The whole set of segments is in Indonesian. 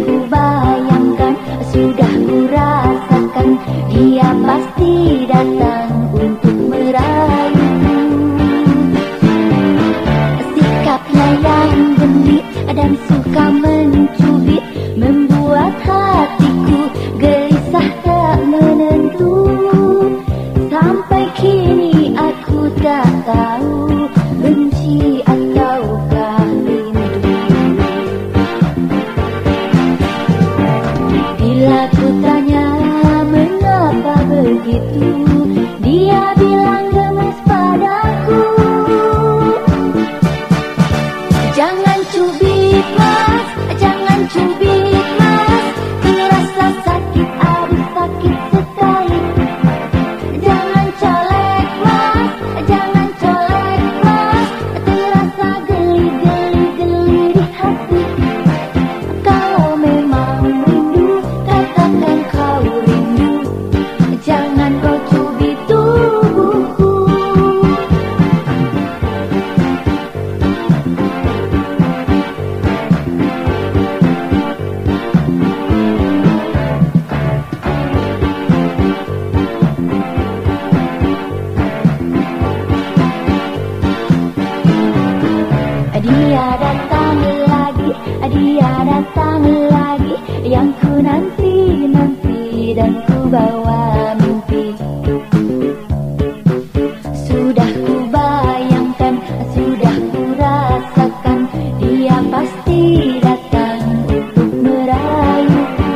ku bayangkan, sudah ku rasakan, dia pasti datang untuk merayuku. Sikapnya yang genit dan suka mencubit, membuat hatiku gelisah tak menentu. Sampai kini aku tak tahu benci ataukah rindu. Bila ku tanya mengapa begitu, dia bilang gemes padaku. Jangan cubit mas, jangan cubit mas, terasa sakit, aduh sakit sekali. Jangan colek mas, jangan colek mas, terasa geli-geli di hati. Kalau memang rindu, katakan kau rindu, jangan kau cubit tubuhku. Dia datang lagi, dia datang lagi, yang ku nanti-nanti dan ku bawa mimpi. Sudah ku bayangkan, sudah ku rasakan, dia pasti datang untuk merayuku.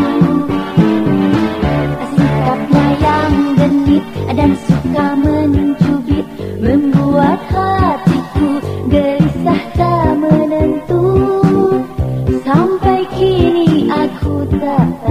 Sikapnya yang genit dan suka mencubit, membuat hatiku gelisah tak menentu. Sampai kini aku tak tahu